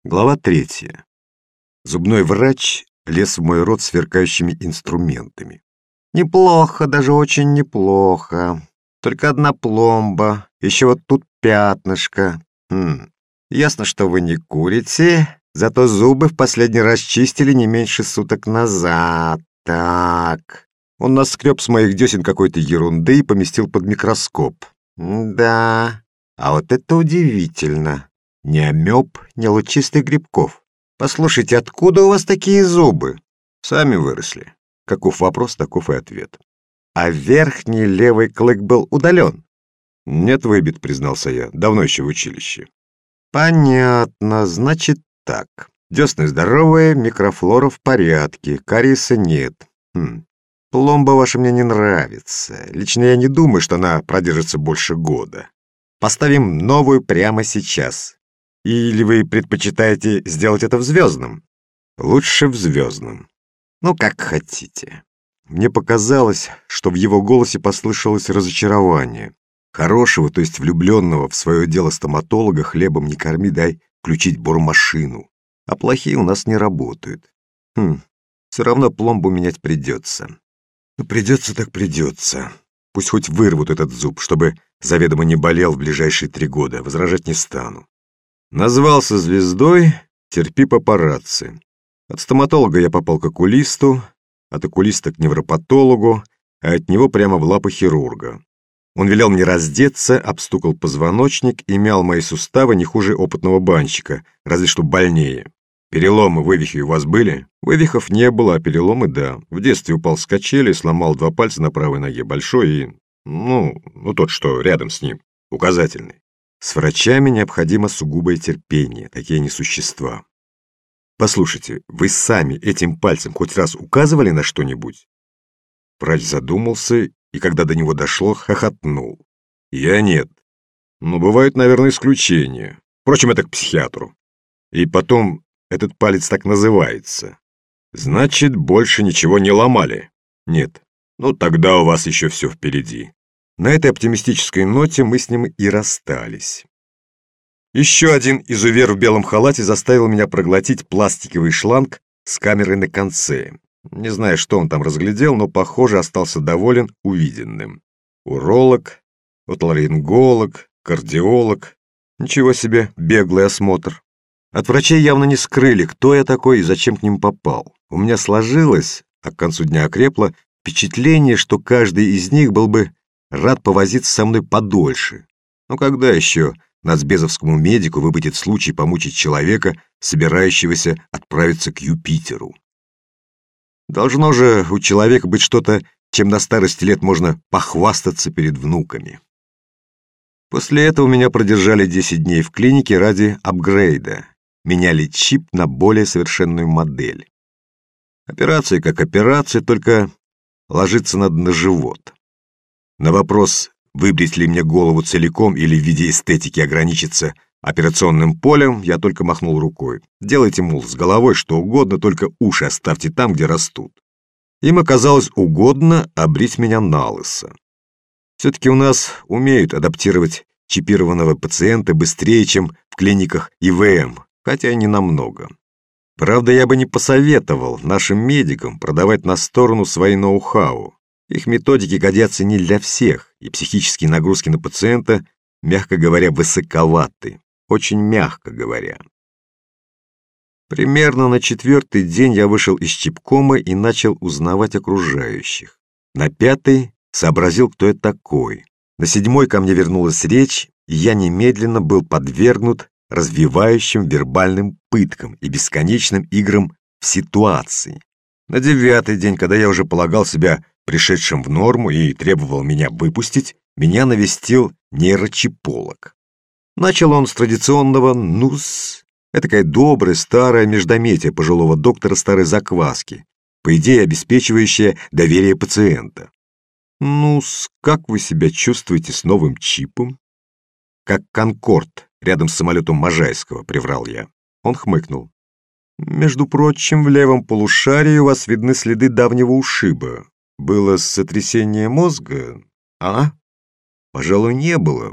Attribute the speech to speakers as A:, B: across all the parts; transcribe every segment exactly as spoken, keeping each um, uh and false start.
A: Глава третья. Зубной врач лез в мой рот сверкающими инструментами. Неплохо, даже очень неплохо. Только одна пломба, еще вот тут пятнышко. Хм. Ясно, что вы не курите, зато зубы в последний раз чистили не меньше суток назад. Так. Он наскреб с моих десен какой-то ерунды и поместил под микроскоп. Да, а вот это удивительно. Ни амеб, ни лучистых грибков. Послушайте, откуда у вас такие зубы? Сами выросли. Каков вопрос, таков и ответ. А верхний левый клык был удален? Нет, выбит, признался я. Давно еще в училище. Понятно, значит так. Десны здоровые, микрофлора в порядке, кариеса нет. Хм. Пломба ваша мне не нравится. Лично я не думаю, что она продержится больше года. Поставим новую прямо сейчас. Или вы предпочитаете сделать это в звездном? Лучше в звездном. Ну, как хотите. Мне показалось, что в его голосе послышалось разочарование. Хорошего, то есть влюбленного в свое дело стоматолога хлебом не корми, дай включить бормашину. А плохие у нас не работают. Хм, все равно пломбу менять придется. Ну, придется так придется. Пусть хоть вырвут этот зуб, чтобы заведомо не болел в ближайшие три года. Возражать не стану. Назвался звездой, терпи папарацци. От стоматолога я попал к окулисту, от окулиста к невропатологу, а от него прямо в лапы хирурга. Он велел мне раздеться, обстукал позвоночник и мял мои суставы не хуже опытного банщика, разве что больнее. Переломы, вывихи у вас были? Вывихов не было, а переломы да. В детстве упал с качели, сломал два пальца на правой ноге, большой и... Ну, ну тот, что рядом с ним, указательный. С врачами необходимо сугубое терпение, такие они существа. Послушайте, вы сами этим пальцем хоть раз указывали на что-нибудь? Врач задумался, и когда до него дошло, хохотнул. Я нет. Но бывают, наверное, исключения. Впрочем, это к психиатру. И потом, этот палец так называется. Значит, больше ничего не ломали? Нет. Ну, тогда у вас еще все впереди. На этой оптимистической ноте мы с ним и расстались. Еще один изувер в белом халате заставил меня проглотить пластиковый шланг с камерой на конце. Не знаю, что он там разглядел, но, похоже, остался доволен увиденным. Уролог, отоларинголог, кардиолог. Ничего себе, беглый осмотр. От врачей явно не скрыли, кто я такой и зачем к ним попал. У меня сложилось, а к концу дня окрепло, впечатление, что каждый из них был бы рад повозиться со мной подольше. Но когда еще нацбезовскому медику выпадет случай помучить человека, собирающегося отправиться к Юпитеру? Должно же у человека быть что-то, чем на старости лет можно похвастаться перед внуками. После этого меня продержали десять дней в клинике ради апгрейда. Меняли чип на более совершенную модель. Операция как операция, только ложиться надо на живот. На вопрос, выбрить ли мне голову целиком или в виде эстетики ограничиться операционным полем, я только махнул рукой. Делайте, мол, с головой что угодно, только уши оставьте там, где растут. Им оказалось угодно обрить меня на лысо. Все-таки у нас умеют адаптировать чипированного пациента быстрее, чем в клиниках И В М, хотя и не намного. Правда, я бы не посоветовал нашим медикам продавать на сторону свои ноу-хау. Их методики годятся не для всех, и психические нагрузки на пациента, мягко говоря, высоковаты. Очень мягко говоря. Примерно на четвертый день я вышел из чипкома и начал узнавать окружающих. На пятый сообразил, кто я такой. На седьмой ко мне вернулась речь, и я немедленно был подвергнут развивающим вербальным пыткам и бесконечным играм в ситуации. На девятый день, когда я уже полагал себя пришедшим в норму и требовал меня выпустить, меня навестил нейрочиполог. Начал он с традиционного «ну-с». Этакая добрая старая междометие пожилого доктора старой закваски, по идее обеспечивающая доверие пациента. «Ну-с, как вы себя чувствуете с новым чипом?» «Как Конкорд рядом с самолетом Можайского», — приврал я. Он хмыкнул. «Между прочим, в левом полушарии у вас видны следы давнего ушиба. Было сотрясение мозга? А? Пожалуй, не было.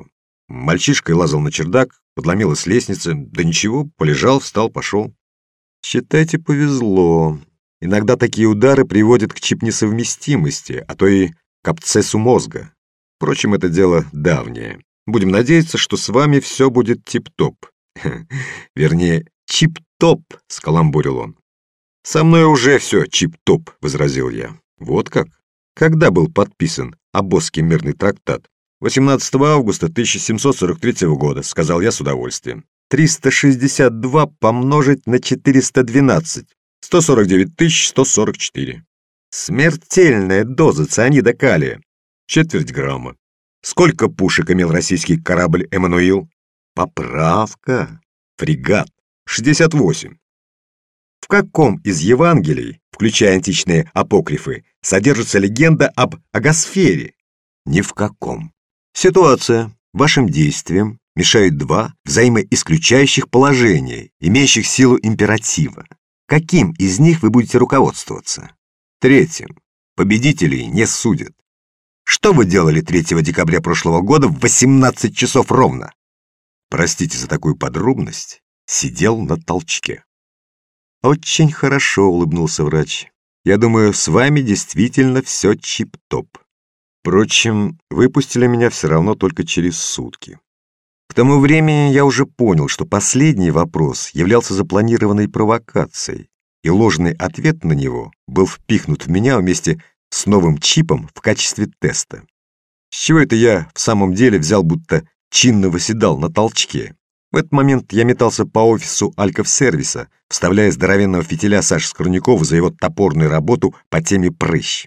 A: Мальчишкой лазал на чердак, подломилась лестница. Да ничего, полежал, встал, пошел. Считайте, повезло. Иногда такие удары приводят к чип-несовместимости, а то и к абсцессу мозга. Впрочем, это дело давнее. Будем надеяться, что с вами все будет тип-топ. Вернее, чип-топ, скаламбурил он. Со мной уже все чип-топ, возразил я. Вот как? Когда был подписан Обозский мирный трактат? восемнадцатого августа тысяча семьсот сорок третьего года, сказал я с удовольствием. триста шестьдесят два помножить на четыреста двенадцать. сто сорок девять тысяч сто сорок четыре. Смертельная доза цианида калия. Четверть грамма. Сколько пушек имел российский корабль «Эммануил»? Поправка. Фрегат. шестьдесят восемь. В каком из Евангелий, включая античные апокрифы, содержится легенда об агосфере? Ни в каком. Ситуация. Вашим действиям мешают два взаимоисключающих положения, имеющих силу императива. Каким из них вы будете руководствоваться? Третьим. Победителей не судят. Что вы делали третьего декабря прошлого года в восемнадцать часов ровно? Простите за такую подробность. Сидел на толчке. Очень хорошо, улыбнулся врач. Я думаю, с вами действительно все чип-топ. Впрочем, выпустили меня все равно только через сутки. К тому времени я уже понял, что последний вопрос являлся запланированной провокацией, и ложный ответ на него был впихнут в меня вместе с новым чипом в качестве теста. С чего это я в самом деле взял, будто чинно восседал на толчке? В этот момент я метался по офису Альков-сервиса, вставляя здоровенного фитиля Саши Скорнякова за его топорную работу по теме прыщ.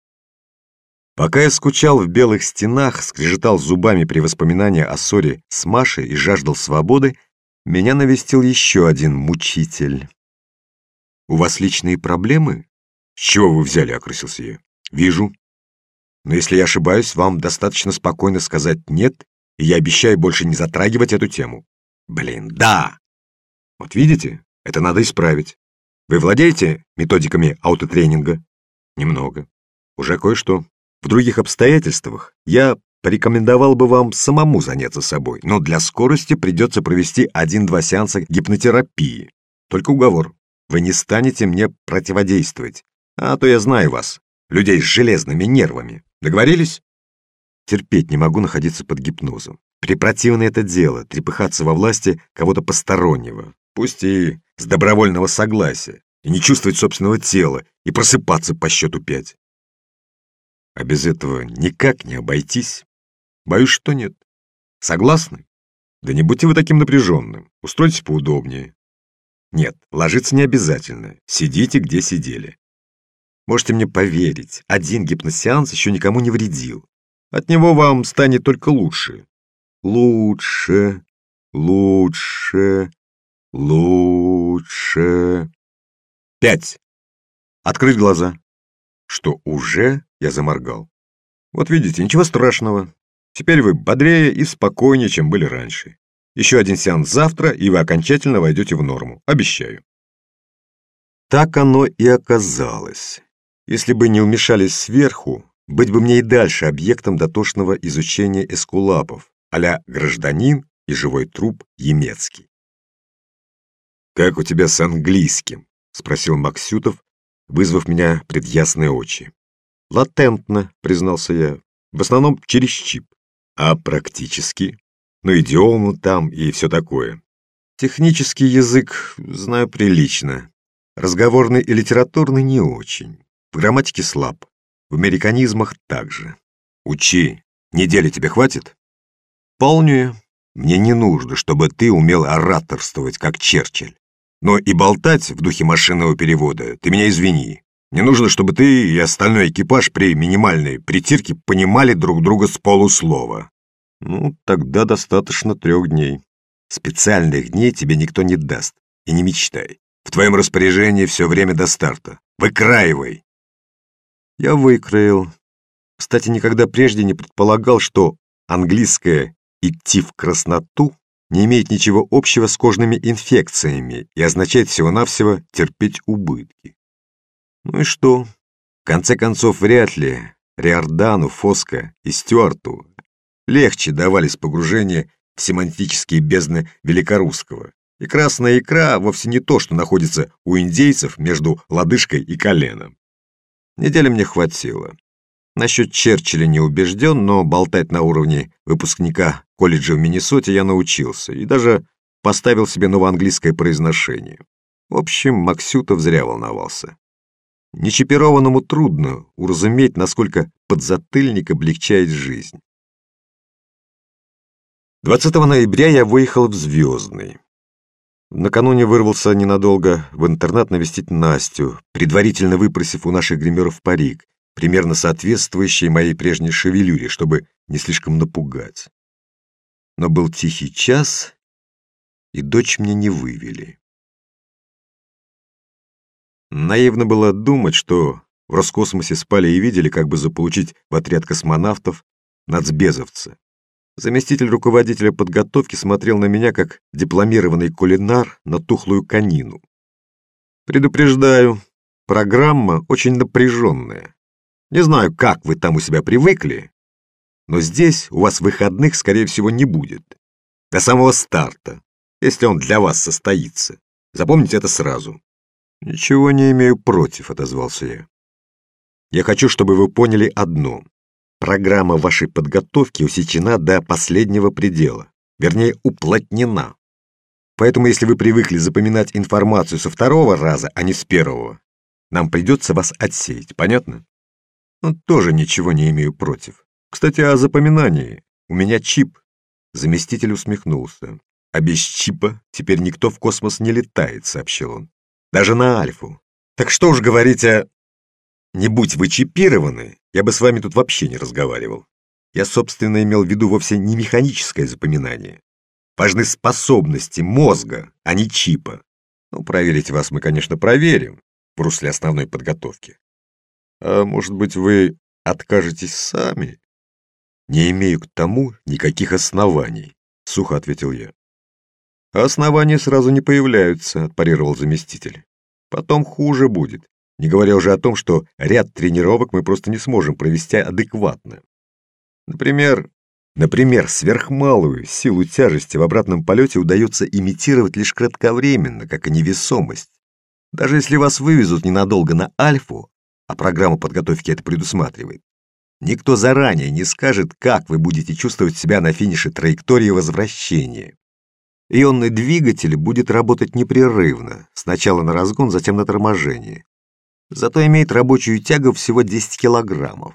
A: Пока я скучал в белых стенах, скрежетал зубами при воспоминании о ссоре с Машей и жаждал свободы, меня навестил еще один мучитель. «У вас личные проблемы?» «С чего вы взяли?» — окрысился я. «Вижу. Но если я ошибаюсь, вам достаточно спокойно сказать «нет», и я обещаю больше не затрагивать эту тему». «Блин, да!» «Вот видите, это надо исправить. Вы владеете методиками аутотренинга?» «Немного. Уже кое-что. В других обстоятельствах я порекомендовал бы вам самому заняться собой, но для скорости придется провести один-два сеанса гипнотерапии. Только уговор. Вы не станете мне противодействовать, а то я знаю вас, людей с железными нервами. Договорились?» Терпеть не могу находиться под гипнозом. Препротивное это дело, трепыхаться во власти кого-то постороннего, пусть и с добровольного согласия, и не чувствовать собственного тела, и просыпаться по счету пять. А без этого никак не обойтись? Боюсь, что нет. Согласны? Да не будьте вы таким напряженным, устройтесь поудобнее. Нет, ложиться не обязательно, сидите, где сидели. Можете мне поверить, один гипносеанс еще никому не вредил. От него вам станет только лучше. Лучше, лучше, лучше. Пять. Открыть глаза. Что, уже? Я заморгал. Вот видите, ничего страшного. Теперь вы бодрее и спокойнее, чем были раньше. Еще один сеанс завтра, и вы окончательно войдете в норму. Обещаю. Так оно и оказалось. Если бы не вмешались сверху, быть бы мне и дальше объектом дотошного изучения эскулапов, а-ля гражданин и живой труп Емецкий. «Как у тебя с английским?» — спросил Максютов, вызвав меня пред ясные очи. «Латентно», — признался я, — «в основном через чип». «А практически? Ну, идиому там и все такое». «Технический язык знаю прилично. Разговорный и литературный не очень. В грамматике слаб. В американизмах также. Учи. Недели тебе хватит?» «Полнее. Мне не нужно, чтобы ты умел ораторствовать, как Черчилль. Но и болтать в духе машинного перевода ты меня извини. Мне нужно, чтобы ты и остальной экипаж при минимальной притирке понимали друг друга с полуслова». «Ну, тогда достаточно трех дней. Специальных дней тебе никто не даст. И не мечтай. В твоем распоряжении все время до старта. Выкраивай». Я выкроил. Кстати, никогда прежде не предполагал, что английское «идти в красноту» не имеет ничего общего с кожными инфекциями и означает всего-навсего терпеть убытки. Ну и что? В конце концов, вряд ли Риордану, Фоско и Стюарту легче давались погружения в семантические бездны великорусского. И красная икра вовсе не то, что находится у индейцев между лодыжкой и коленом. Недели мне хватило. Насчет Черчилля не убежден, но болтать на уровне выпускника колледжа в Миннесоте я научился и даже поставил себе новоанглийское произношение. В общем, Максютов зря волновался. Нечипированному трудно уразуметь, насколько подзатыльник облегчает жизнь. двадцатого ноября я выехал в Звездный. Накануне вырвался ненадолго в интернат навестить Настю, предварительно выпросив у наших гримеров парик, примерно соответствующий моей прежней шевелюре, чтобы не слишком напугать. Но был тихий час, и дочь мне не вывели. Наивно было думать, что в Роскосмосе спали и видели, как бы заполучить в отряд космонавтов нацбезовца. Заместитель руководителя подготовки смотрел на меня, как дипломированный кулинар на тухлую конину. Предупреждаю, программа очень напряженная. Не знаю, как вы там у себя привыкли, но здесь у вас выходных, скорее всего, не будет. До самого старта, если он для вас состоится. Запомните это сразу. Ничего не имею против, отозвался я. Я хочу, чтобы вы поняли одно. Программа вашей подготовки усечена до последнего предела, вернее, уплотнена. Поэтому, если вы привыкли запоминать информацию со второго раза, а не с первого, нам придется вас отсеять, понятно? Ну, тоже ничего не имею против. Кстати, о запоминании. У меня чип. Заместитель усмехнулся. А без чипа теперь никто в космос не летает, сообщил он. Даже на Альфу. Так что уж говорить о... Не будь вы чипированы, я бы с вами тут вообще не разговаривал. Я, собственно, имел в виду вовсе не механическое запоминание. Важны способности мозга, а не чипа. Ну, проверить вас мы, конечно, проверим в русле основной подготовки. А может быть, вы откажетесь сами? Не имею к тому никаких оснований, сухо ответил я. А основания сразу не появляются, отпарировал заместитель. Потом хуже будет. Не говоря уже о том, что ряд тренировок мы просто не сможем провести адекватно. Например, например, сверхмалую силу тяжести в обратном полете удается имитировать лишь кратковременно, как и невесомость. Даже если вас вывезут ненадолго на Альфу, а программа подготовки это предусматривает, никто заранее не скажет, как вы будете чувствовать себя на финише траектории возвращения. Ионный двигатель будет работать непрерывно, сначала на разгон, затем на торможение. Зато имеет рабочую тягу всего десять килограммов.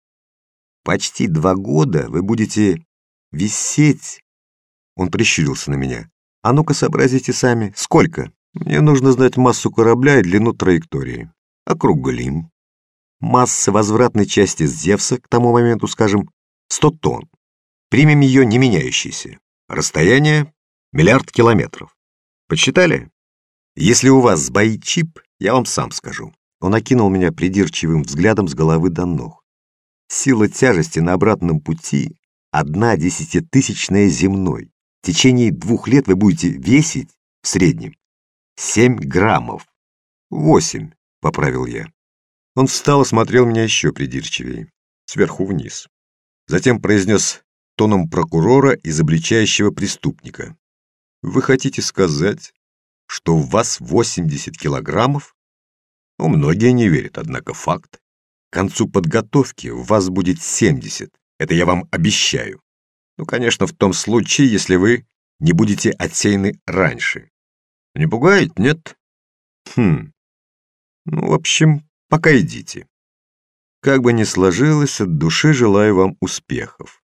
A: Почти два года вы будете висеть. Он прищурился на меня. А ну-ка сообразите сами. Сколько? Мне нужно знать массу корабля и длину траектории. Округлим. Масса возвратной части Зевса к тому моменту, скажем, сто тонн. Примем ее не меняющейся. Расстояние — миллиард километров. Подсчитали? Если у вас сбоит чип, я вам сам скажу. Он окинул меня придирчивым взглядом с головы до ног. Сила тяжести на обратном пути одна десятитысячная земной. В течение двух лет вы будете весить в среднем семь граммов. Восемь, поправил я. Он встал и смотрел меня еще придирчивее, сверху вниз. Затем произнес тоном прокурора, изобличающего преступника. Вы хотите сказать, что в вас восемьдесят килограммов? Ну, многие не верят, однако факт. К концу подготовки в вас будет семьдесят. Это я вам обещаю. Ну, конечно, в том случае, если вы не будете отсеяны раньше. Не пугает, нет? Хм. Ну, в общем, пока идите. Как бы ни сложилось, от души желаю вам успехов.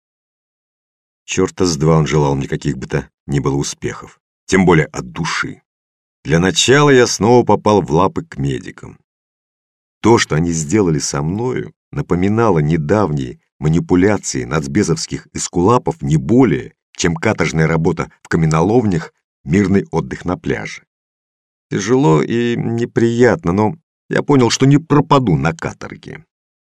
A: Черта с два он желал мне каких бы то ни было успехов. Тем более от души. Для начала я снова попал в лапы к медикам. То, что они сделали со мною, напоминало недавние манипуляции нацбезовских эскулапов не более, чем каторжная работа в каменоломнях, мирный отдых на пляже. Тяжело и неприятно, но я понял, что не пропаду на каторге.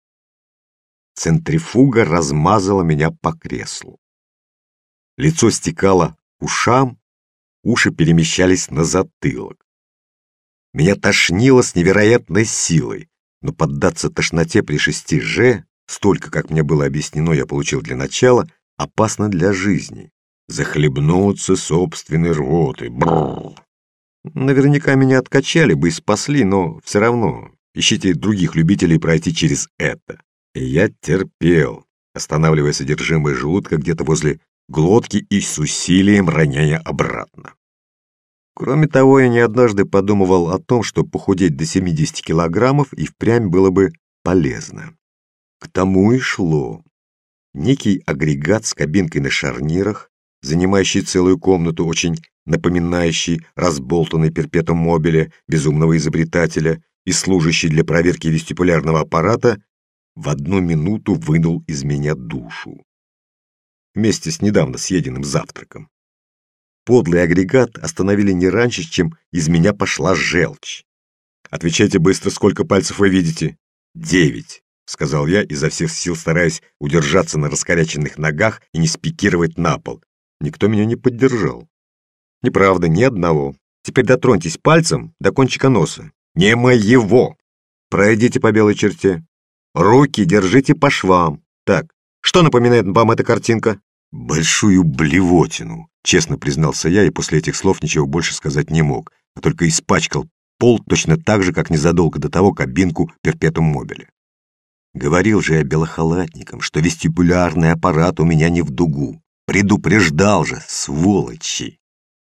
A: Центрифуга размазала меня по креслу. Лицо стекало к ушам, уши перемещались на затылок. Меня тошнило с невероятной силой, но поддаться тошноте при шести же, столько, как мне было объяснено, я получил для начала, опасно для жизни. Захлебнуться собственной рвотой. Бррр. Наверняка меня откачали бы и спасли, но все равно ищите других любителей пройти через это. И я терпел, останавливая содержимое желудка где-то возле глотки и с усилием роняя обратно. Кроме того, я не однажды подумывал о том, что похудеть до семидесяти килограммов и впрямь было бы полезно. К тому и шло. Некий агрегат с кабинкой на шарнирах, занимающий целую комнату, очень напоминающий разболтанный перпетум мобиле безумного изобретателя и служащий для проверки вестибулярного аппарата, в одну минуту вынул из меня душу. Вместе с недавно съеденным завтраком. Подлый агрегат остановили не раньше, чем из меня пошла желчь. «Отвечайте быстро, сколько пальцев вы видите?» «Девять», — сказал я, изо всех сил стараясь удержаться на раскоряченных ногах и не спикировать на пол. Никто меня не поддержал. «Неправда, ни одного. Теперь дотроньтесь пальцем до кончика носа». «Не моего!» «Пройдите по белой черте. Руки держите по швам. Так, что напоминает вам эта картинка?» «Большую блевотину», — честно признался я, и после этих слов ничего больше сказать не мог, а только испачкал пол точно так же, как незадолго до того кабинку перпетум мобиле. Говорил же я белохалатникам, что вестибулярный аппарат у меня не в дугу. Предупреждал же, сволочи!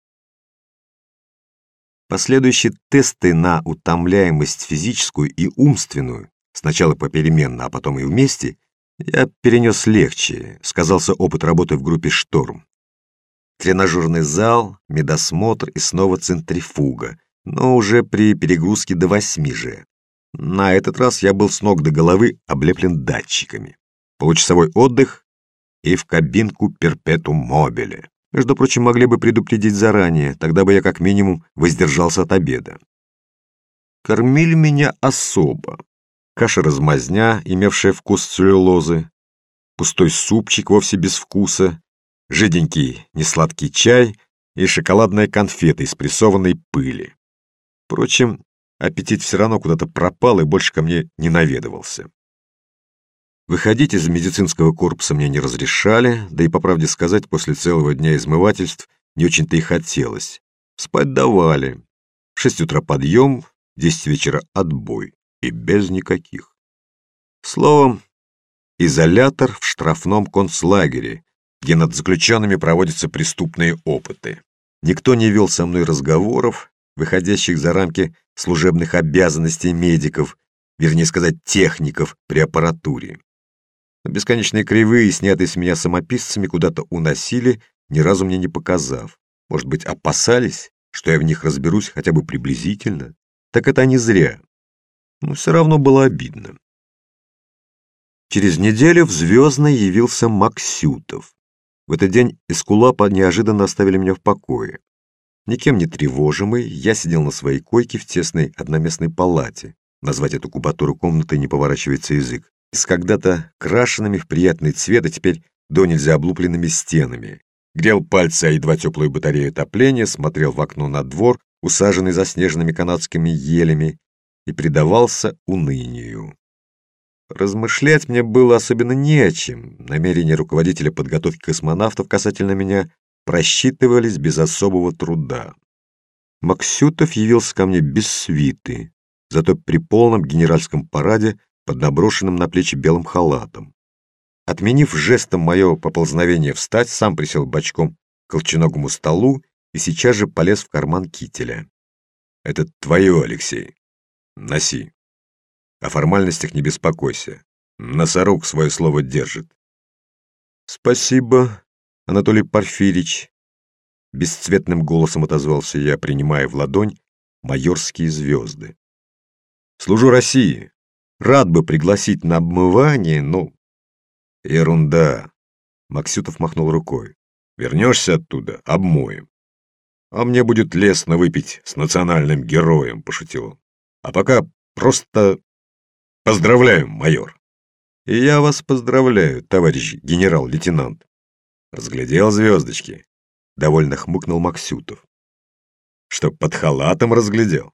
A: Последующие тесты на утомляемость физическую и умственную, сначала попеременно, а потом и вместе, я перенес легче, сказался опыт работы в группе «Шторм». Тренажерный зал, медосмотр и снова центрифуга, но уже при перегрузке до восьми же. На этот раз я был с ног до головы облеплен датчиками. Получасовой отдых и в кабинку перпетум мобиле. Между прочим, могли бы предупредить заранее, тогда бы я как минимум воздержался от обеда. Кормили меня особо. Каша-размазня, имевшая вкус целлюлозы, пустой супчик вовсе без вкуса, жиденький несладкий чай и шоколадная конфета из прессованной пыли. Впрочем, аппетит все равно куда-то пропал и больше ко мне не наведывался. Выходить из медицинского корпуса мне не разрешали, да и, по правде сказать, после целого дня измывательств не очень-то и хотелось. Спать давали. В шесть утра подъем, в десять вечера отбой. И без никаких. Словом, изолятор в штрафном концлагере, где над заключенными проводятся преступные опыты. Никто не вел со мной разговоров, выходящих за рамки служебных обязанностей медиков, вернее сказать, техников при аппаратуре. Бесконечные кривые, снятые с меня самописцами, куда-то уносили, ни разу мне не показав. Может быть, опасались, что я в них разберусь хотя бы приблизительно? Так это не зря. Но все равно было обидно. Через неделю в Звездной явился Максютов. В этот день эскулапа неожиданно оставили меня в покое. Никем не тревожимый, я сидел на своей койке в тесной одноместной палате. Назвать эту кубатуру комнатой не поворачивается язык. С когда-то крашенными в приятный цвет, а теперь до нельзя облупленными стенами. Грел пальцы о едва теплую батарею отопления, смотрел в окно на двор, усаженный заснеженными канадскими елями, и предавался унынию. Размышлять мне было особенно не о чем. Намерения руководителя подготовки космонавтов касательно меня просчитывались без особого труда. Максютов явился ко мне без свиты, зато при полном генеральском параде под наброшенным на плечи белым халатом. Отменив жестом мое поползновение встать, сам присел бочком к колченогому столу и сейчас же полез в карман кителя. «Это твое, Алексей. Носи. О формальностях не беспокойся. Носорог свое слово держит». «Спасибо, Анатолий Порфирич», — бесцветным голосом отозвался я, принимая в ладонь майорские звезды. «Служу России. Рад бы пригласить на обмывание, но...» «Ерунда», — Максютов махнул рукой. «Вернешься оттуда — обмоем. А мне будет лестно выпить с национальным героем», — пошутил он. «А пока просто поздравляю, майор». «И я вас поздравляю, товарищ генерал-лейтенант». «Разглядел звездочки?» — довольно хмыкнул Максютов. «Что, под халатом разглядел?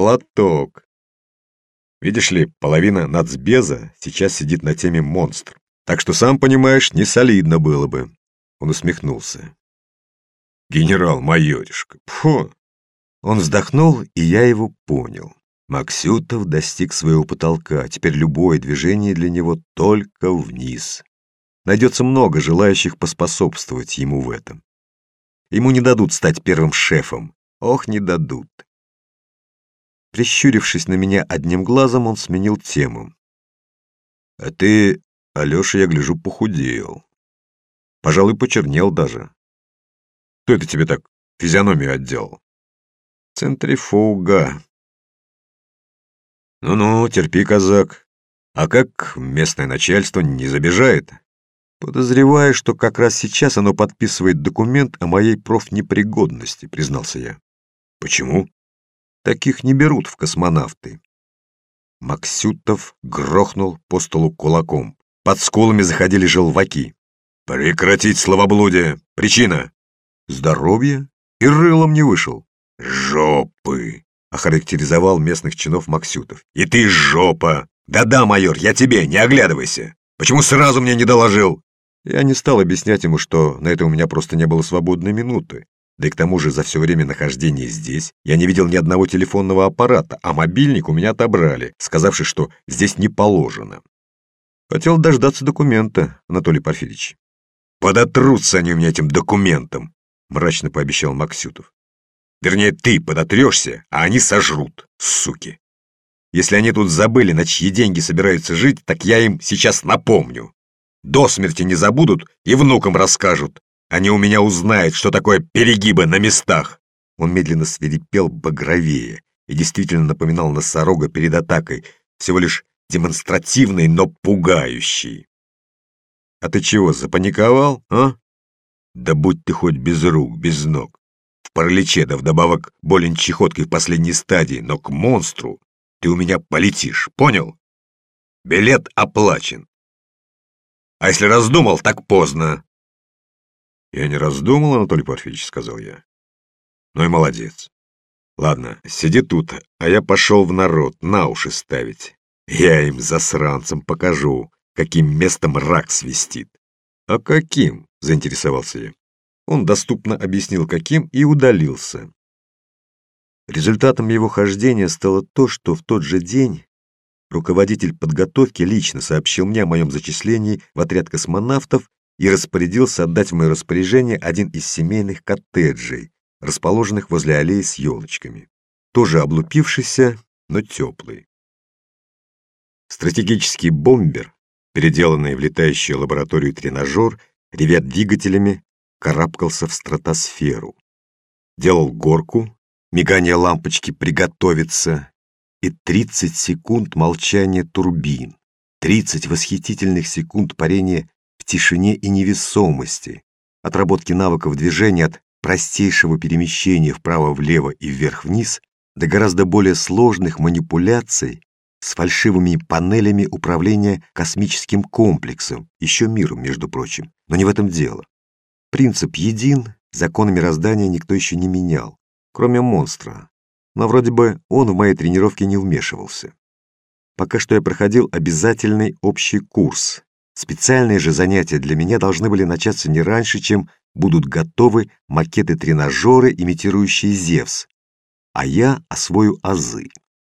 A: Молоток. Видишь ли, половина нацбеза сейчас сидит на теме монстр. Так что, сам понимаешь, не солидно было бы. Он усмехнулся. Генерал-майоришка, фу. Он вздохнул, и я его понял. Максютов достиг своего потолка, теперь любое движение для него только вниз. Найдется много желающих поспособствовать ему в этом. Ему не дадут стать первым шефом. Ох, не дадут. Прищурившись на меня одним глазом, он сменил тему. А ты, Алеша, я гляжу, похудел. Пожалуй, почернел даже. Кто это тебе так физиономию отделал? Центрифуга. Ну-ну, терпи, казак. А как местное начальство не забежает? Подозреваю, что как раз сейчас оно подписывает документ о моей профнепригодности, признался я. Почему? Таких не берут в космонавты. Максютов грохнул по столу кулаком. Под скулами заходили желваки. Прекратить словоблудие. Причина? Здоровье. И рылом не вышел. Жопы, охарактеризовал местных чинов Максютов. И ты жопа. Да-да, майор, я тебе, не оглядывайся. Почему сразу мне не доложил? Я не стал объяснять ему, что на это у меня просто не было свободной минуты. Да и к тому же за все время нахождения здесь я не видел ни одного телефонного аппарата, а мобильник у меня отобрали, сказавши, что здесь не положено. Хотел дождаться документа, Анатолий Порфирьевич. Подотрутся они у меня этим документом, мрачно пообещал Максютов. Вернее, ты подотрешься, а они сожрут, суки. Если они тут забыли, на чьи деньги собираются жить, так я им сейчас напомню. До смерти не забудут и внукам расскажут. Они у меня узнают, что такое перегибы на местах. Он медленно свирепел багровее и действительно напоминал носорога перед атакой, всего лишь демонстративный, но пугающий. А ты чего, запаниковал, а? Да будь ты хоть без рук, без ног. В параличе, да вдобавок болен чехоткой в последней стадии, но к монстру ты у меня полетишь, понял? Билет оплачен. А если раздумал, так поздно. Я не раздумал, Анатолий Порфирьевич, сказал я. Ну и молодец. Ладно, сиди тут, а я пошел в народ на уши ставить. Я им, засранцам, покажу, каким местом рак свистит. А каким? Заинтересовался я. Он доступно объяснил, каким, и удалился. Результатом его хождения стало то, что в тот же день руководитель подготовки лично сообщил мне о моем зачислении в отряд космонавтов и распорядился отдать в мое распоряжение один из семейных коттеджей, расположенных возле аллеи с елочками. Тоже облупившийся, но теплый. Стратегический бомбер, переделанный в летающую лабораторию тренажер, ревя двигателями, карабкался в стратосферу. Делал горку, мигание лампочки «Приготовиться» и тридцать секунд молчания турбин, тридцать восхитительных секунд парения в тишине и невесомости, отработки навыков движения от простейшего перемещения вправо-влево и вверх-вниз до гораздо более сложных манипуляций с фальшивыми панелями управления космическим комплексом, еще миром, между прочим. Но не в этом дело. Принцип един, законы мироздания никто еще не менял, кроме монстра. Но вроде бы он в моей тренировке не вмешивался. Пока что я проходил обязательный общий курс. Специальные же занятия для меня должны были начаться не раньше, чем будут готовы макеты-тренажеры, имитирующие Зевс, а я освою азы.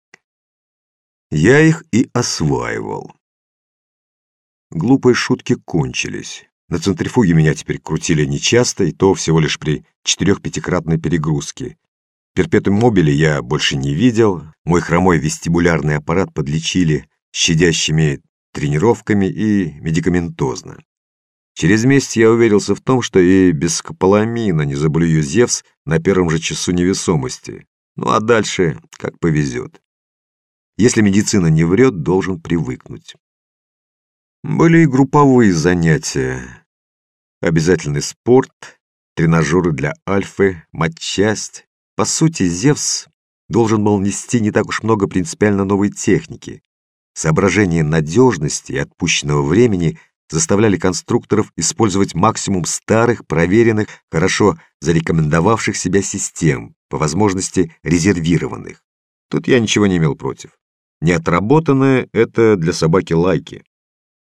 A: Я их и осваивал. Глупые шутки кончились. На центрифуге меня теперь крутили нечасто, и то всего лишь при четырех-пятикратной перегрузке. Перпетум мобили я больше не видел, мой хромой вестибулярный аппарат подлечили щадящими тренировками и медикаментозно. Через месяц я уверился в том, что и без скополамина не заблюю Зевс на первом же часу невесомости. Ну а дальше как повезет. Если медицина не врет, должен привыкнуть. Были и групповые занятия. Обязательный спорт, тренажеры для альфы, матчасть. По сути, Зевс должен был нести не так уж много принципиально новой техники. Соображения надежности и отпущенного времени заставляли конструкторов использовать максимум старых, проверенных, хорошо зарекомендовавших себя систем, по возможности резервированных. Тут я ничего не имел против. Неотработанное — это для собаки лайки.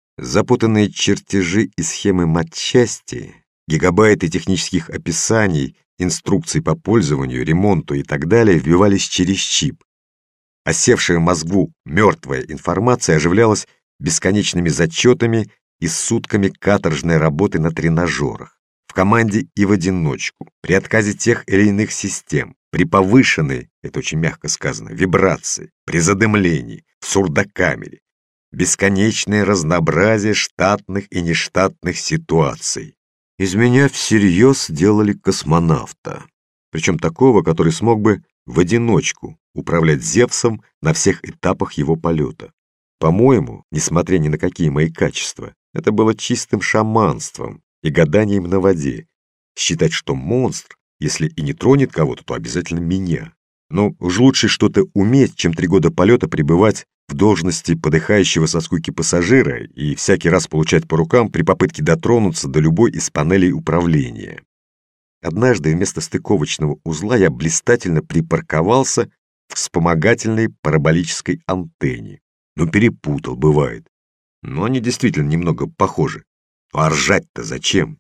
A: Запутанные чертежи и схемы матчасти, гигабайты технических описаний, инструкций по пользованию, ремонту и так далее вбивались через чип. Осевшая в мозгу мертвая информация оживлялась бесконечными зачетами и сутками каторжной работы на тренажерах, в команде и в одиночку, при отказе тех или иных систем, при повышенной, это очень мягко сказано, вибрации, при задымлении, в сурдокамере. Бесконечное разнообразие штатных и нештатных ситуаций. Из меня всерьез делали космонавта, причем такого, который смог бы в одиночку управлять Зевсом на всех этапах его полета. По-моему, несмотря ни на какие мои качества, это было чистым шаманством и гаданием на воде. Считать, что монстр, если и не тронет кого-то, то обязательно меня. Но уж лучше что-то уметь, чем три года полета пребывать в должности подыхающего со скуки пассажира и всякий раз получать по рукам при попытке дотронуться до любой из панелей управления. Однажды вместо стыковочного узла я блистательно припарковался в вспомогательной параболической антенне. Ну, перепутал, бывает. Но они действительно немного похожи. А ржать-то зачем?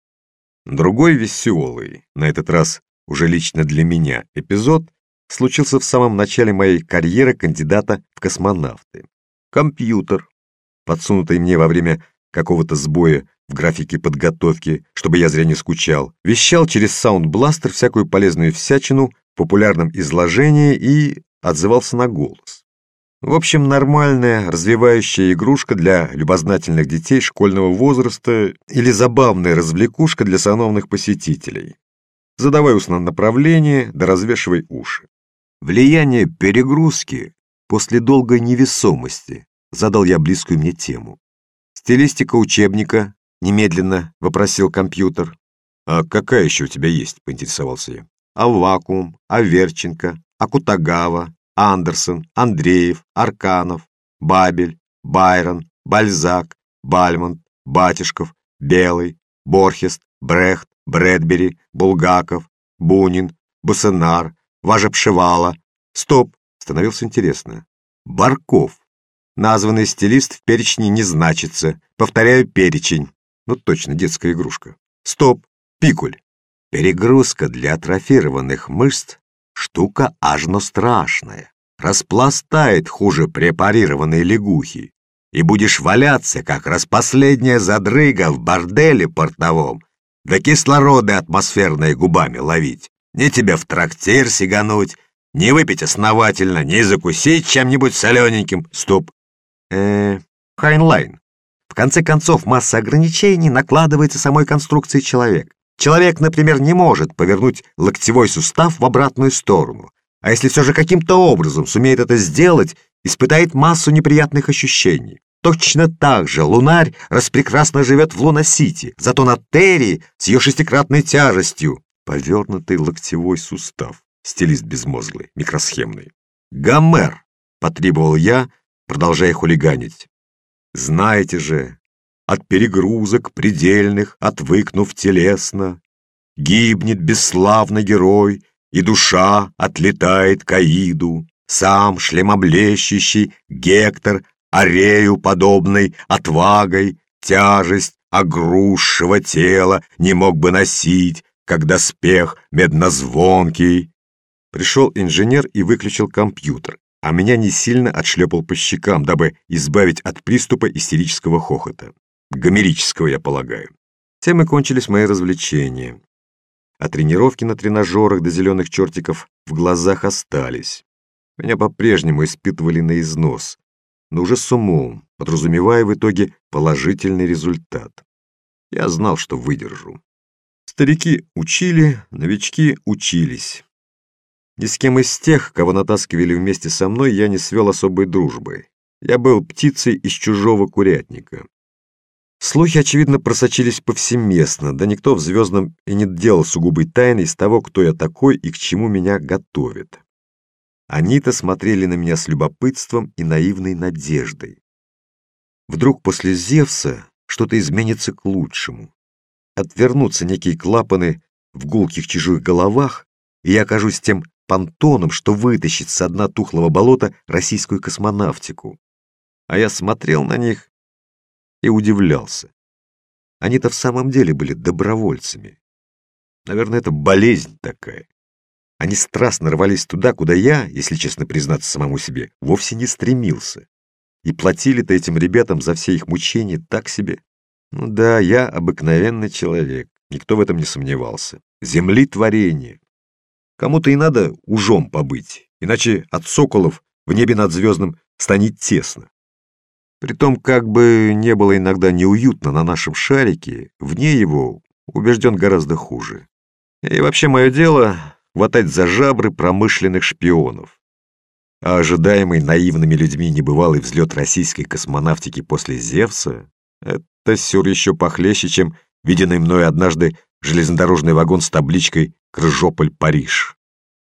A: Другой веселый, на этот раз уже лично для меня, эпизод случился в самом начале моей карьеры кандидата в космонавты. Компьютер, подсунутый мне во время какого-то сбоя в графике подготовки, чтобы я зря не скучал, вещал через саунд-бластер всякую полезную всячину в популярном изложении и отзывался на голос. В общем, нормальная, развивающая игрушка для любознательных детей школьного возраста или забавная развлекушка для сановных посетителей. Задавай устно направление, да развешивай уши. Влияние перегрузки после долгой невесомости, задал я близкую мне тему. Стилистика учебника, немедленно вопросил компьютер. А какая еще у тебя есть, поинтересовался я. Аввакуум, Аверченко, Акутагава, Андерсон, Андреев, Арканов, Бабель, Байрон, Бальзак, Бальмонт, Батюшков, Белый, Борхест, Брехт, Брэдбери, Булгаков, Бунин, Бусенар, Важепшивала. Стоп, становилось интересно. Барков. Названный стилист в перечне не значится. Повторяю, перечень. Ну точно, детская игрушка. Стоп, Пикуль. Перегрузка для атрофированных мышц штука ажно страшная. Распластает хуже препарированной лягухи. И будешь валяться, как распоследняя задрыга в борделе портовом, да кислороды атмосферные губами ловить. Ни тебе в трактир сигануть, ни выпить основательно, ни закусить чем-нибудь солененьким. Стоп. Э, Хайнлайн. В конце концов, масса ограничений накладывается самой конструкцией человека. Человек, например, не может повернуть локтевой сустав в обратную сторону. А если все же каким-то образом сумеет это сделать, испытает массу неприятных ощущений. Точно так же лунарь распрекрасно живет в Луна-Сити, зато на Терри с ее шестикратной тяжестью. Повернутый локтевой сустав. Стилист безмозглый, микросхемный. Гомер, потребовал я, продолжая хулиганить. Знаете же, от перегрузок предельных, отвыкнув телесно, гибнет бесславный герой, и душа отлетает к Аиду. Сам шлемоблещущий Гектор, Арею подобной отвагой, тяжесть огрузшего тела не мог бы носить, как доспех меднозвонкий. Пришел инженер и выключил компьютер, а меня не сильно отшлепал по щекам, дабы избавить от приступа истерического хохота. Гомерического, я полагаю. Тем и кончились мои развлечения. А тренировки на тренажерах до зеленых чертиков в глазах остались. Меня по-прежнему испытывали на износ, но уже с умом, подразумевая в итоге положительный результат. Я знал, что выдержу. Старики учили, новички учились. Ни с кем из тех, кого натаскивали вместе со мной, я не свел особой дружбы. Я был птицей из чужого курятника. Слухи, очевидно, просочились повсеместно, да никто в «Звездном» и не делал сугубой тайны из того, кто я такой и к чему меня готовят. Они-то смотрели на меня с любопытством и наивной надеждой. Вдруг после Зевса что-то изменится к лучшему. Отвернутся некие клапаны в гулких чужих головах, и я окажусь тем понтоном, что вытащит со дна тухлого болота российскую космонавтику. А я смотрел на них и удивлялся. Они-то в самом деле были добровольцами. Наверное, это болезнь такая. Они страстно рвались туда, куда я, если честно признаться самому себе, вовсе не стремился. И платили-то этим ребятам за все их мучения так себе. Ну да, я обыкновенный человек, никто в этом не сомневался. Земли творение. Кому-то и надо ужом побыть, иначе от соколов в небе над звездным станет тесно. Притом, как бы не было иногда неуютно на нашем шарике, вне его убежден гораздо хуже. И вообще мое дело — хватать за жабры промышленных шпионов. А ожидаемый наивными людьми небывалый взлет российской космонавтики после Зевса — это сюр еще похлеще, чем виденный мной однажды железнодорожный вагон с табличкой «Крыжополь-Париж».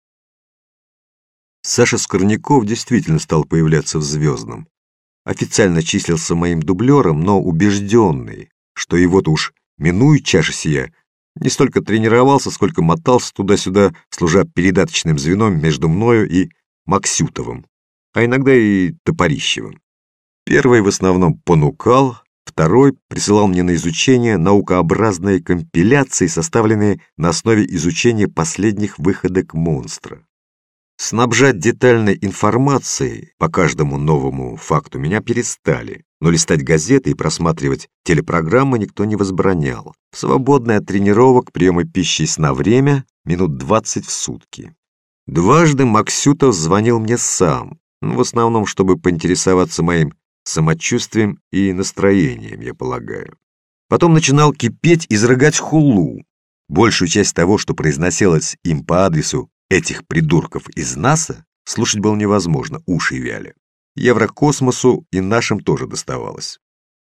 A: Саша Скорняков действительно стал появляться в «Звездном». Официально числился моим дублером, но убежденный, что его-то уж минует чаша сия, не столько тренировался, сколько мотался туда-сюда, служа передаточным звеном между мною и Максютовым, а иногда и Топорищевым. Первый в основном понукал, второй присылал мне на изучение наукообразные компиляции, составленные на основе изучения последних выходок монстра. Снабжать детальной информацией по каждому новому факту меня перестали, но листать газеты и просматривать телепрограммы никто не возбранял. Свободное от тренировок, приема пищи и сна время минут двадцать в сутки. Дважды Максютов звонил мне сам, в основном, чтобы поинтересоваться моим самочувствием и настроением, я полагаю. Потом начинал кипеть и изрыгать хулу. Большую часть того, что произносилось им по адресу этих придурков из НАСА, слушать было невозможно, уши вяли. Еврокосмосу и нашим тоже доставалось.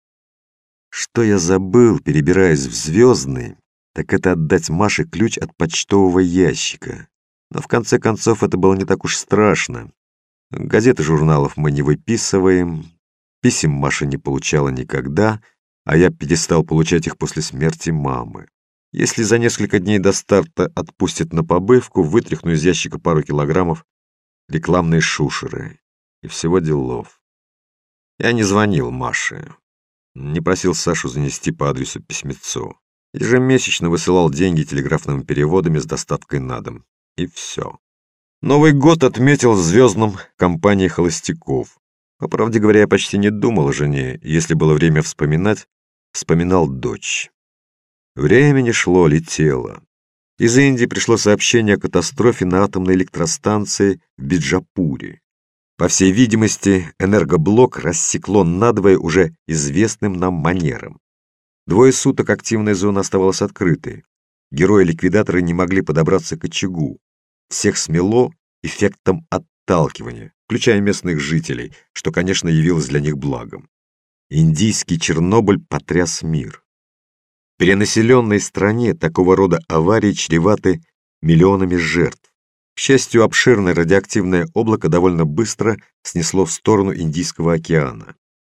A: Что я забыл, перебираясь в «Звездный», так это отдать Маше ключ от почтового ящика. Но в конце концов это было не так уж страшно. Газет и журналов мы не выписываем, писем Маша не получала никогда, а я перестал получать их после смерти мамы. Если за несколько дней до старта отпустят на побывку, вытряхну из ящика пару килограммов рекламные шушеры. И всего делов. Я не звонил Маше, не просил Сашу занести по адресу письмецо. Ежемесячно высылал деньги телеграфными переводами с доставкой на дом. И все. Новый год отметил в «Звездном» компании холостяков. По правде говоря, я почти не думал о жене, если было время вспоминать, вспоминал дочь. Время не шло, летело. Из Индии пришло сообщение о катастрофе на атомной электростанции в Биджапуре. По всей видимости, энергоблок рассекло надвое уже известным нам манером. Двое суток активная зона оставалась открытой. Герои-ликвидаторы не могли подобраться к очагу. Всех смело эффектом отталкивания, включая местных жителей, что, конечно, явилось для них благом. Индийский Чернобыль потряс мир. В перенаселенной стране такого рода аварии чреваты миллионами жертв. К счастью, обширное радиоактивное облако довольно быстро снесло в сторону Индийского океана.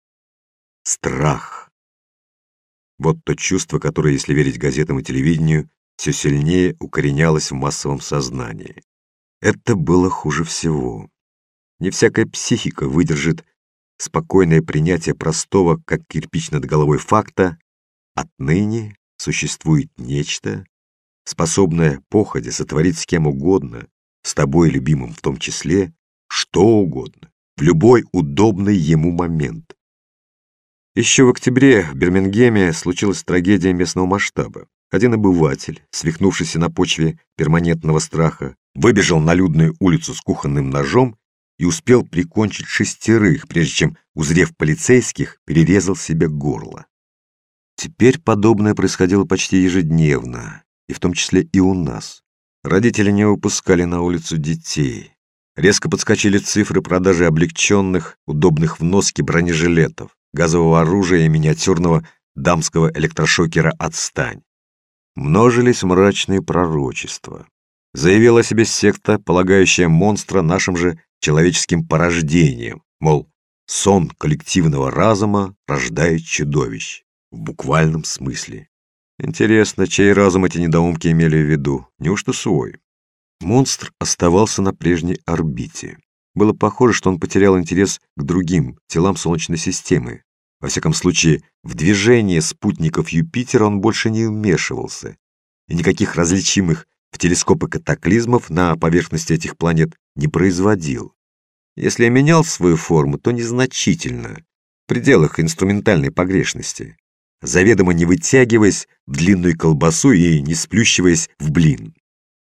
A: Страх. Вот то чувство, которое, если верить газетам и телевидению, все сильнее укоренялось в массовом сознании. Это было хуже всего. Не всякая психика выдержит спокойное принятие простого, как кирпич над головой, факта: отныне существует нечто, способное походя сотворить с кем угодно, с тобой любимым в том числе, что угодно, в любой удобный ему момент. Еще в октябре в Бирмингеме случилась трагедия местного масштаба. Один обыватель, свихнувшийся на почве перманентного страха, выбежал на людную улицу с кухонным ножом и успел прикончить шестерых, прежде чем, узрев полицейских, перерезал себе горло. Теперь подобное происходило почти ежедневно, и в том числе и у нас. Родители не выпускали на улицу детей. Резко подскочили цифры продажи облегченных, удобных в носке бронежилетов, газового оружия и миниатюрного дамского электрошокера «Отстань». Множились мрачные пророчества. Заявила о себе секта, полагающая монстра нашим же человеческим порождением, мол, сон коллективного разума рождает чудовищ, в буквальном смысле. Интересно, чей разум эти недоумки имели в виду? Неужто свой? Монстр оставался на прежней орбите. Было похоже, что он потерял интерес к другим телам Солнечной системы, Во всяком случае, в движение спутников Юпитера он больше не вмешивался, и никаких различимых в телескопы катаклизмов на поверхности этих планет не производил. Если я менял свою форму, то незначительно, в пределах инструментальной погрешности, заведомо не вытягиваясь в длинную колбасу и не сплющиваясь в блин.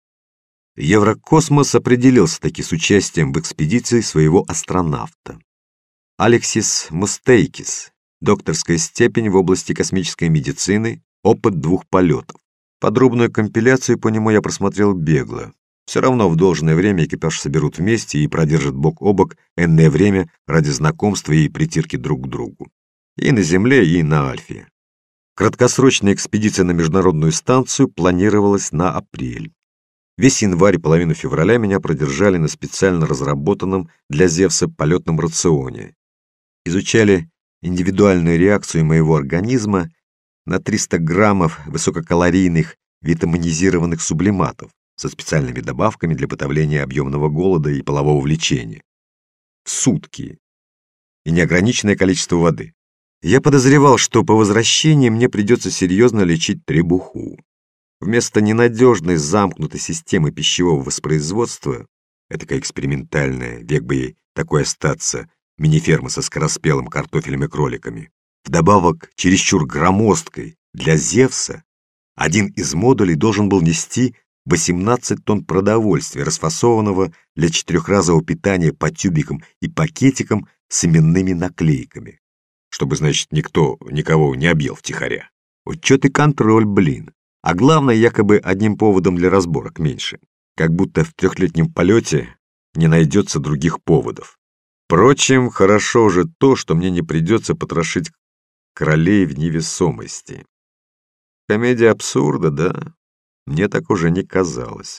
A: Еврокосмос определился таки с участием в экспедиции своего астронавта. Алексис Мустейкис, докторская степень в области космической медицины, опыт двух полетов. Подробную компиляцию по нему я просмотрел бегло. Все равно в должное время экипаж соберут вместе и продержат бок о бок энное время ради знакомства и притирки друг к другу. И на Земле, и на Альфе. Краткосрочная экспедиция на международную станцию планировалась на апрель. Весь январь и половину февраля меня продержали на специально разработанном для Зевса полетном рационе. Изучали индивидуальную реакцию моего организма на триста граммов высококалорийных витаминизированных сублиматов со специальными добавками для подавления объемного голода и полового влечения. В сутки. И неограниченное количество воды. Я подозревал, что по возвращении мне придется серьезно лечить требуху. Вместо ненадежной замкнутой системы пищевого воспроизводства, этакая экспериментальная, век бы ей такой остаться, мини-ферма со скороспелым картофелем и кроликами, вдобавок чересчур громоздкой для Зевса, один из модулей должен был нести восемнадцать тонн продовольствия, расфасованного для четырехразового питания по тюбикам и пакетикам с именными наклейками, чтобы, значит, никто никого не объел втихаря. Учет и контроль, блин. А главное, якобы одним поводом для разборок меньше. Как будто в трехлетнем полете не найдется других поводов. Впрочем, хорошо же то, что мне не придется потрошить королей в невесомости. Комедия абсурда, да? Мне так уже не казалось.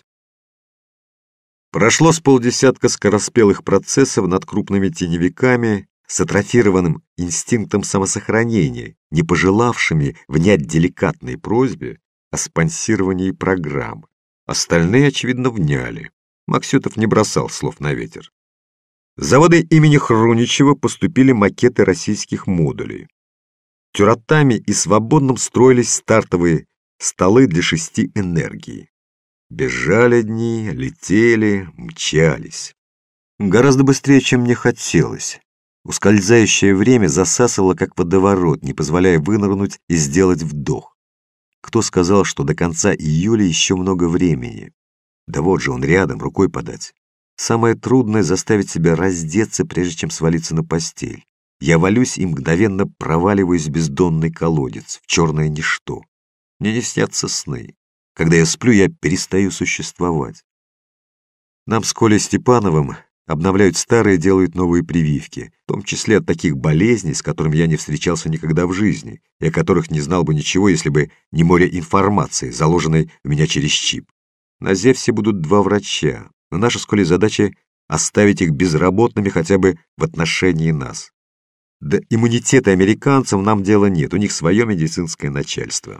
A: Прошло с полдесятка скороспелых процессов над крупными теневиками с атрофированным инстинктом самосохранения, не пожелавшими внять деликатной просьбе о спонсировании программы. Остальные, очевидно, вняли. Максютов не бросал слов на ветер. С завода имени Хруничева поступили макеты российских модулей. Тюратами и свободным строились стартовые столы для шести энергий. Бежали дни, летели, мчались. Гораздо быстрее, чем мне хотелось. Ускользающее время засасывало, как водоворот, не позволяя вынырнуть и сделать вдох. Кто сказал, что до конца июля еще много времени? Да вот же он рядом, рукой подать. Самое трудное — заставить себя раздеться, прежде чем свалиться на постель. Я валюсь и мгновенно проваливаюсь в бездонный колодец, в черное ничто. Мне не снятся сны. Когда я сплю, я перестаю существовать. Нам с Колей Степановым обновляют старые, делают новые прививки, в том числе от таких болезней, с которыми я не встречался никогда в жизни, и о которых не знал бы ничего, если бы не море информации, заложенной в меня через чип. На Зевсе будут два врача, но наша с Колей задача оставить их безработными хотя бы в отношении нас. До иммунитета американцам нам дела нет, у них свое медицинское начальство.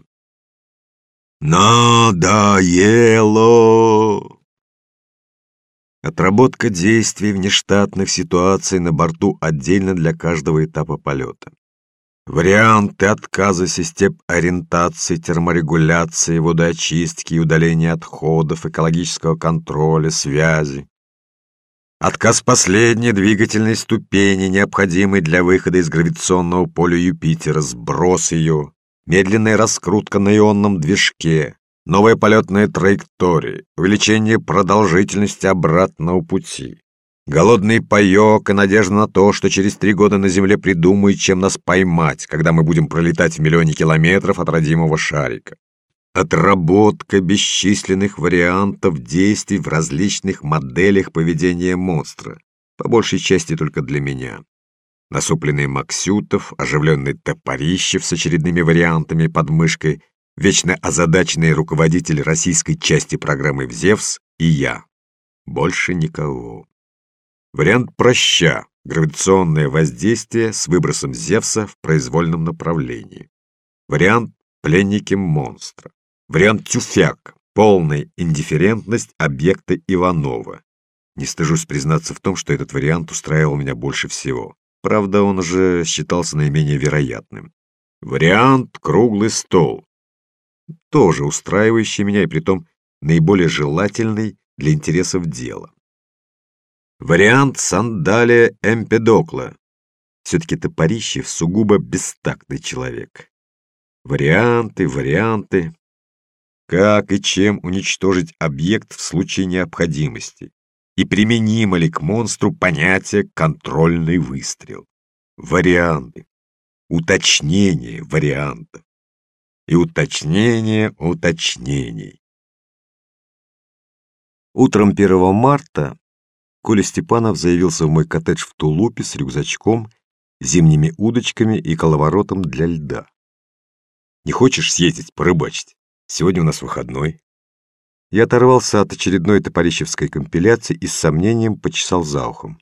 A: Надоело! Отработка действий внештатных ситуаций на борту отдельно для каждого этапа полета. Варианты отказа систем ориентации, терморегуляции, водоочистки и удаления отходов, экологического контроля, связи. Отказ последней двигательной ступени, необходимой для выхода из гравитационного поля Юпитера, сброс ее, медленная раскрутка на ионном движке, новая полетная траектория, увеличение продолжительности обратного пути, голодный паёк и надежда на то, что через три года на Земле придумают, чем нас поймать, когда мы будем пролетать в миллионе километров от родимого шарика. Отработка бесчисленных вариантов действий в различных моделях поведения монстра, по большей части только для меня. Насупленный Максютов, оживленный Топорищев с очередными вариантами под мышкой, вечно озадаченный руководитель российской части программы «Зевс» и я. Больше никого. Вариант проща, гравитационное воздействие с выбросом Зевса в произвольном направлении. Вариант пленники монстра. Вариант тюфяк, полная индифферентность объекта Иванова. Не стыжусь признаться в том, что этот вариант устраивал меня больше всего. Правда, он же считался наименее вероятным. Вариант «круглый стол». Тоже устраивающий меня и притом наиболее желательный для интересов дела. Вариант «сандалия Эмпедокла». Все-таки Топорищев сугубо бестактный человек. Варианты, варианты. Как и чем уничтожить объект в случае необходимости? И применимо ли к монстру понятие «контрольный выстрел»? Варианты. Уточнение вариантов. И уточнение уточнений. Утром первого марта Коля Степанов заявился в мой коттедж в тулупе с рюкзачком, зимними удочками и коловоротом для льда. «Не хочешь съездить порыбачить? Сегодня у нас выходной». Я оторвался от очередной топорищевской компиляции и с сомнением почесал за ухом.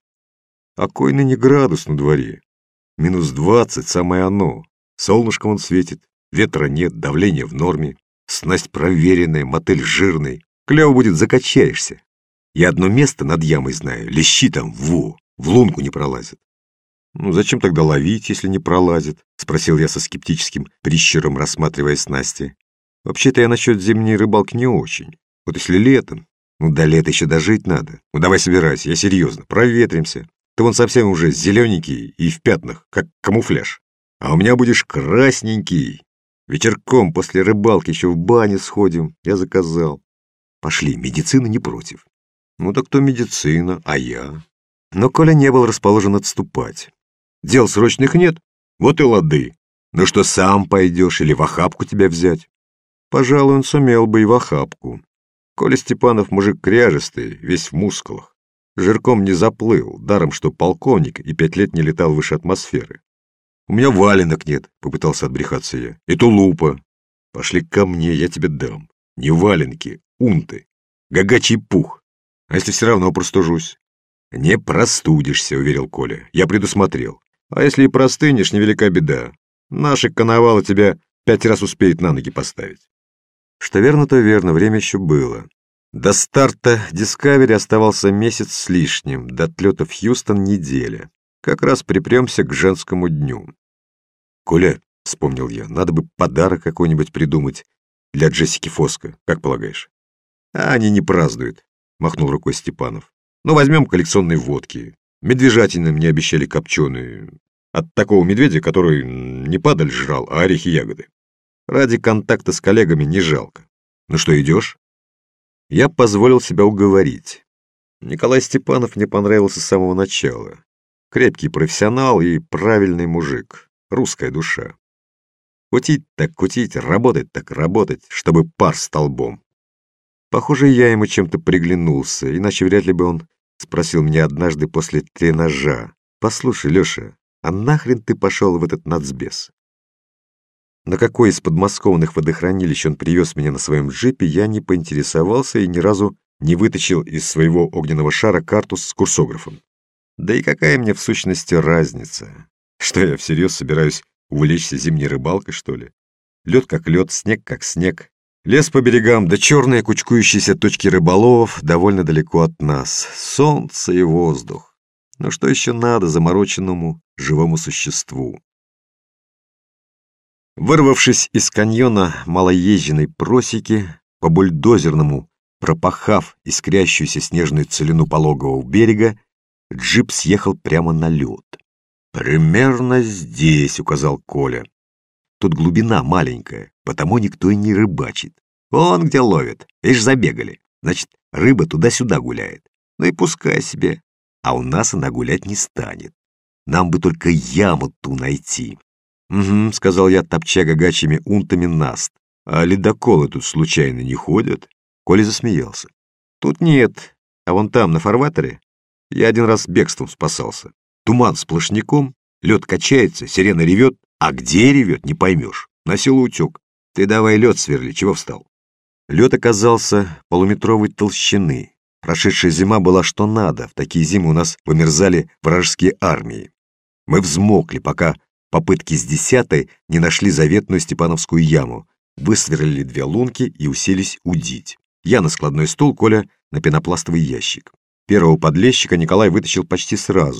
A: А кой ныне градус на дворе? Минус двадцать, самое оно. Солнышком он светит, ветра нет, давление в норме, снасть проверенная, мотель жирный. Клево будет, закачаешься. Я одно место над ямой знаю, лещи там, во, в лунку не пролазят. «Ну, зачем тогда ловить, если не пролазит?» — спросил я со скептическим прищуром, рассматривая снасти. «Вообще-то я насчет зимней рыбалки не очень. Вот если летом, ну до лета еще дожить надо. Ну давай собирайся, я серьезно, проветримся. Ты вон совсем уже зелененький и в пятнах, как камуфляж. А у меня будешь красненький. Вечерком после рыбалки еще в баню сходим, я заказал. Пошли, медицина не против». Ну так кто медицина, а я? Но Коля не был расположен отступать. Дел срочных нет, вот и лады. Ну что, сам пойдешь или в охапку тебя взять? Пожалуй, он сумел бы и в охапку. Коля Степанов мужик кряжестый, весь в мускулах. Жирком не заплыл, даром что полковник и пять лет не летал выше атмосферы. У меня валенок нет, попытался отбрехаться я. И тулупа. Пошли ко мне, я тебе дам. Не валенки, унты. Гагачий пух. А если все равно простужусь? Не простудишься, уверил Коля. Я предусмотрел. А если и простынешь, невелика беда. Наши коновалы тебя пять раз успеют на ноги поставить. Что верно, то верно, время еще было. До старта Discovery оставался месяц с лишним, до отлета в Хьюстон неделя. Как раз припремся к женскому дню. «Коля», — вспомнил я, — «надо бы подарок какой-нибудь придумать для Джессики Фоско, как полагаешь?» «А они не празднуют», — махнул рукой Степанов. «Ну, возьмем коллекционные водки. Медвежатины мне обещали копченые. От такого медведя, который не падаль жрал, а орехи и ягоды. Ради контакта с коллегами не жалко. Ну что, идешь?» Я позволил себя уговорить. Николай Степанов мне понравился с самого начала. Крепкий профессионал и правильный мужик. Русская душа. Кутить так кутить, работать так работать, чтобы пар столбом. Похоже, я ему чем-то приглянулся, иначе вряд ли бы он спросил меня однажды после тренажа: «Послушай, Леша, а нахрен ты пошел в этот нацбес?» На какой из подмосковных водохранилищ он привез меня на своем джипе, я не поинтересовался и ни разу не вытащил из своего огненного шара карту с курсографом. Да и какая мне в сущности разница? Что я всерьез собираюсь увлечься зимней рыбалкой, что ли? Лед как лед, снег как снег. Лес по берегам, да черные кучкующиеся точки рыболовов довольно далеко от нас. Солнце и воздух. Но что еще надо замороченному живому существу? Вырвавшись из каньона малоезженной просеки, по бульдозерному пропахав искрящуюся снежную целину пологового берега, джип съехал прямо на лед. «Примерно здесь», — указал Коля. «Тут глубина маленькая, потому никто и не рыбачит. Вон где ловят, видишь, забегали. Значит, рыба туда-сюда гуляет. Ну и пускай себе. А у нас она гулять не станет. Нам бы только яму ту найти». «Угу», — сказал я, топча гагачьими унтами наст. «А ледоколы тут случайно не ходят?» Коля засмеялся. «Тут нет, а вон там, на фарватере, я один раз бегством спасался. Туман сплошняком, лед качается, сирена ревет, а где ревет, не поймешь. На силу утек. Ты давай лед сверли, чего встал?» Лед оказался полуметровой толщины. Прошедшая зима была что надо, в такие зимы у нас вымерзали вражеские армии. Мы взмокли, пока попытки с десятой не нашли заветную Степановскую яму, высверлили две лунки и уселись удить. Я на складной стул, Коля на пенопластовый ящик. Первого подлещика Николай вытащил почти сразу.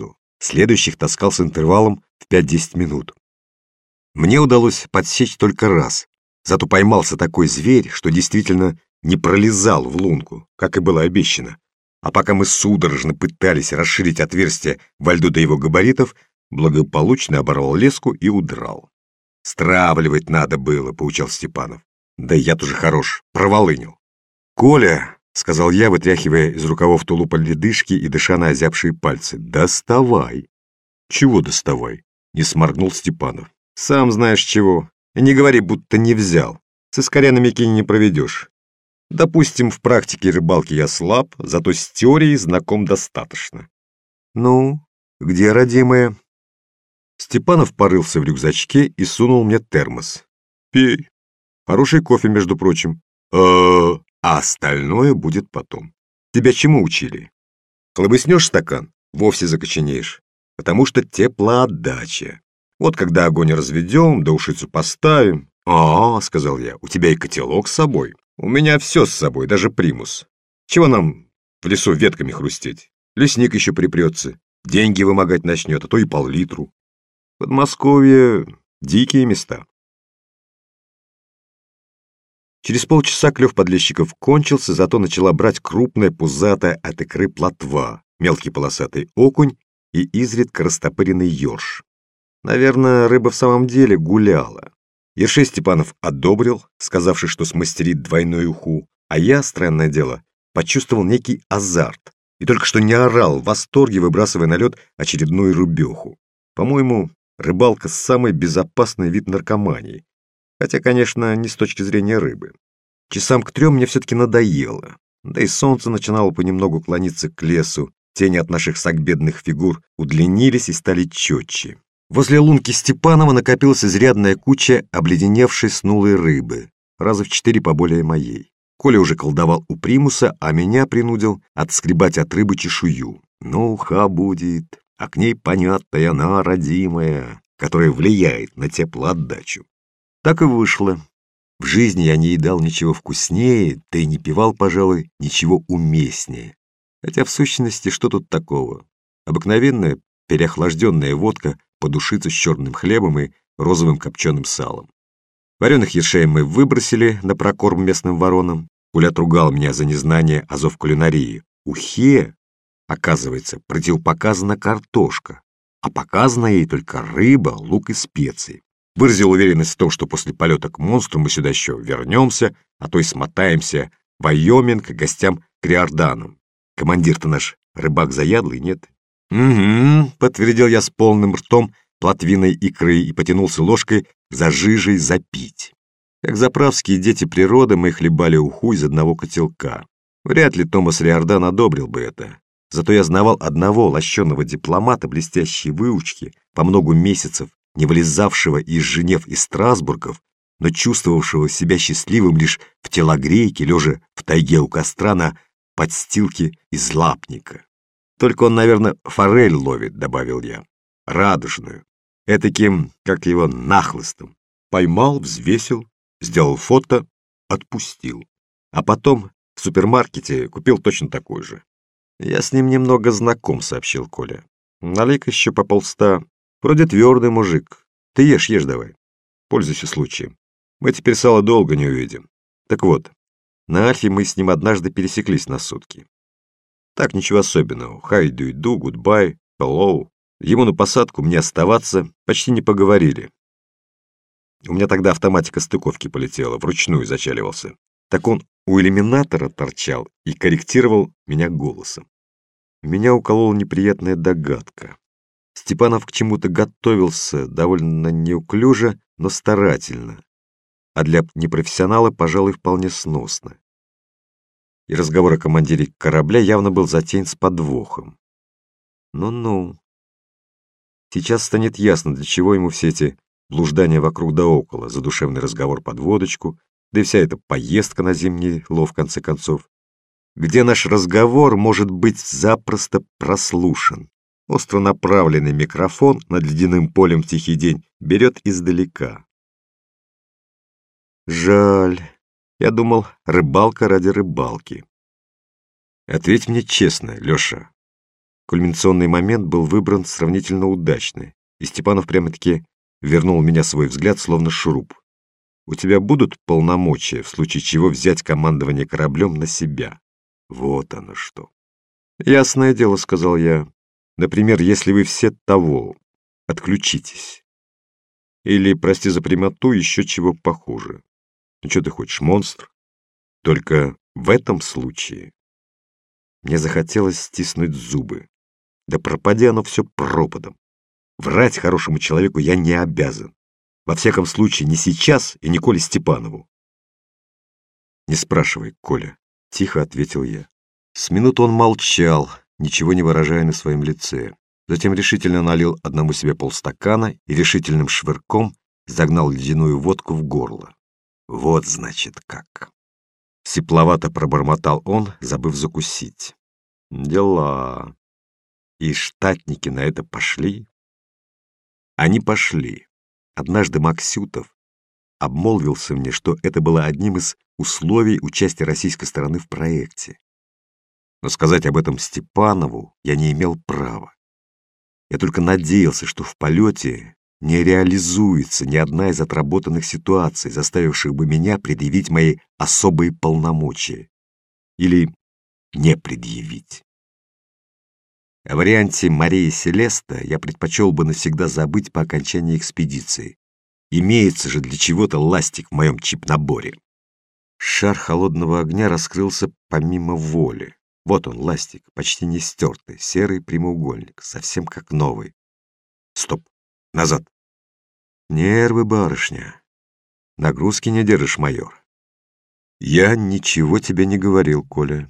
A: следующих таскал с интервалом в пять-десять минут. Мне удалось подсечь только раз, зато поймался такой зверь, что действительно не пролезал в лунку, как и было обещано. А пока мы судорожно пытались расширить отверстие во льду до его габаритов, благополучно оборвал леску и удрал. «Стравливать надо было», — поучал Степанов. «Да я тоже хорош, проволынил». «Коля», — сказал я, вытряхивая из рукавов тулупа ледышки и дыша на озябшие пальцы, — «доставай». «Чего доставай?» — не сморгнул Степанов. «Сам знаешь чего. И не говори, будто не взял. С искоря на Микине не проведешь. Допустим, в практике рыбалки я слаб, зато с теорией знаком достаточно». «Ну, где родимая?» Степанов порылся в рюкзачке и сунул мне термос. «Пей. Хороший кофе, между прочим. э А остальное будет потом. Тебя чему учили? Хлобыснешь стакан, вовсе закоченеешь. Потому что теплоотдача. Вот когда огонь разведем, да ушицу поставим. «А, — сказал я, — у тебя и котелок с собой. У меня все с собой, даже примус. Чего нам в лесу ветками хрустеть? Лесник еще припрется, деньги вымогать начнет, а то и пол-литру. Подмосковье — дикие места». Через полчаса клев подлещиков кончился, зато начала брать крупная пузатая от икры плотва, мелкий полосатый окунь и изредка растопыренный ёрш. Наверное, рыба в самом деле гуляла. Ершей Степанов одобрил, сказавший, что смастерит двойной уху, а я, странное дело, почувствовал некий азарт и только что не орал в восторге, выбрасывая на лед очередную рыбеху. По-моему, рыбалка — самый безопасный вид наркомании. Хотя, конечно, не с точки зрения рыбы. Часам к трем мне все-таки надоело. Да и солнце начинало понемногу клониться к лесу. Тени от наших сагбедных фигур удлинились и стали четче. Возле лунки Степанова накопилась изрядная куча обледеневшей снулой рыбы, раза в четыре поболее моей. Коля уже колдовал у примуса, а меня принудил отскребать от рыбы чешую. Ну, уха будет, а к ней понятная она родимая, которая влияет на теплоотдачу. Так и вышло. В жизни я не едал ничего вкуснее, да и не пивал, пожалуй, ничего уместнее. Хотя в сущности, что тут такого? Обыкновенная переохлажденная водка по душицу с черным хлебом и розовым копченым салом. Вареных ершей мы выбросили на прокорм местным воронам. Коля отругал меня за незнание азов кулинарии. Ухе, оказывается, противопоказана картошка, а показана ей только рыба, лук и специи. Выразил уверенность в том, что после полета к монстру мы сюда еще вернемся, а то и смотаемся в Вайоминг к гостям к Риорданам. Командир-то наш рыбак заядлый, нет? «Угу», — подтвердил я с полным ртом плотвиной икры и потянулся ложкой за жижей запить. Как заправские дети природы, мы хлебали уху из одного котелка. Вряд ли Томас Риордан одобрил бы это. Зато я знавал одного лощеного дипломата блестящей выучки, по много месяцев не вылезавшего из Женев и Страсбургов, но чувствовавшего себя счастливым лишь в телогрейке, лежа в тайге у костра на подстилке из лапника. Только он, наверное, форель ловит, добавил я. Радужную. Этаким, как его, нахлыстом. Поймал, взвесил, сделал фото, отпустил. А потом в супермаркете купил точно такой же. Я с ним немного знаком, сообщил Коля. Налей-ка еще по полста. Вроде твердый мужик. Ты ешь, ешь давай. Пользуйся случаем. Мы теперь сало долго не увидим. Так вот, на Альфе мы с ним однажды пересеклись на сутки. Так, ничего особенного. Hi, do you do, goodbye, hello. Ему на посадку, мне оставаться, почти не поговорили. У меня тогда автоматика стыковки полетела, вручную зачаливался. Так он у иллюминатора торчал и корректировал меня голосом. Меня уколола неприятная догадка. Степанов к чему-то готовился довольно неуклюже, но старательно. А для непрофессионала, пожалуй, вполне сносно. И разговор о командире корабля явно был затеян с подвохом. Ну-ну. Сейчас станет ясно, для чего ему все эти блуждания вокруг да около, задушевный разговор под водочку, да и вся эта поездка на зимний лов, в конце концов, где наш разговор может быть запросто прослушан. Остро направленный микрофон над ледяным полем в тихий день берет издалека. Жаль. Я думал, рыбалка ради рыбалки. Ответь мне честно, Леша, Кульминационный момент был выбран сравнительно удачно, и Степанов прямо-таки вернул в меня свой взгляд, словно шуруп. «У тебя будут полномочия, в случае чего взять командование кораблем на себя?» Вот оно что. «Ясное дело», — сказал я. «Например, если вы все того, отключитесь. Или, прости за прямоту, еще чего похуже. Ну что ты хочешь, монстр? Только в этом случае...» Мне захотелось стиснуть зубы. Да пропади оно все пропадом. Врать хорошему человеку я не обязан. Во всяком случае, не сейчас и не Коле Степанову. «Не спрашивай, Коля», — тихо ответил я. С минуту он молчал, ничего не выражая на своем лице. Затем решительно налил одному себе полстакана и решительным швырком загнал ледяную водку в горло. Вот значит как. Сипловато пробормотал он, забыв закусить. Дела. И штатники на это пошли? Они пошли. Однажды Максютов обмолвился мне, что это было одним из условий участия российской стороны в проекте. Но сказать об этом Степанову я не имел права. Я только надеялся, что в полете не реализуется ни одна из отработанных ситуаций, заставивших бы меня предъявить мои особые полномочия. Или не предъявить. О варианте Марии Селеста я предпочел бы навсегда забыть по окончании экспедиции. Имеется же для чего-то ластик в моем чип-наборе. Шар холодного огня раскрылся помимо воли. Вот он, ластик, почти не стертый, серый прямоугольник, совсем как новый. Стоп, назад. Нервы, барышня. Нагрузки не держишь, майор. Я ничего тебе не говорил, Коля.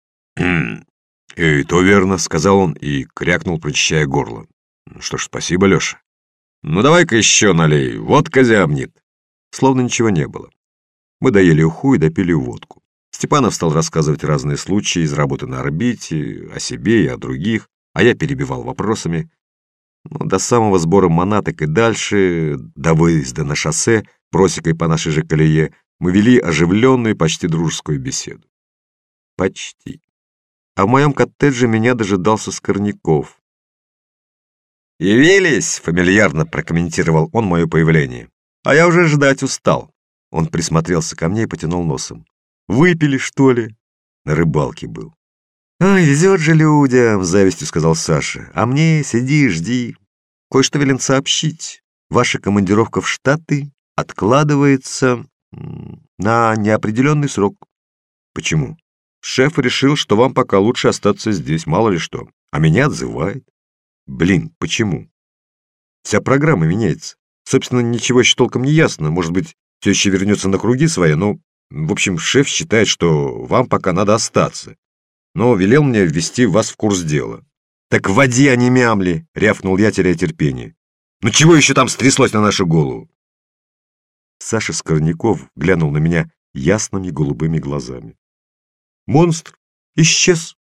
A: «И то верно», — сказал он и крякнул, прочищая горло. «Что ж, спасибо, Леша. Ну давай-ка еще налей, водка зябнет». Словно ничего не было. Мы доели уху и допили водку. Степанов стал рассказывать разные случаи из работы на орбите, о себе и о других, а я перебивал вопросами. Но до самого сбора манаток и дальше, до выезда на шоссе, просекой по нашей же колее, мы вели оживленную, почти дружескую беседу. Почти. А в моем коттедже меня дожидался Скорняков. «Явились!» — фамильярно прокомментировал он мое появление. «А я уже ждать устал». Он присмотрелся ко мне и потянул носом. «Выпили, что ли?» На рыбалке был. «Ай, везет же людям!» — с завистью сказал Саша. «А мне сиди, жди. Кое-что велен сообщить. Ваша командировка в Штаты откладывается на неопределенный срок». «Почему?» «Шеф решил, что вам пока лучше остаться здесь, мало ли что. А меня отзывает». «Блин, почему?» «Вся программа меняется. Собственно, ничего еще толком не ясно. Может быть, все еще вернется на круги свои, но, в общем, шеф считает, что вам пока надо остаться. Но велел мне ввести вас в курс дела». «Так вводи, а не мямли!» — рявкнул я, теряя терпение. «Ну чего еще там стряслось на нашу голову?» Саша Скорняков глянул на меня ясными голубыми глазами. «Монстр исчез»,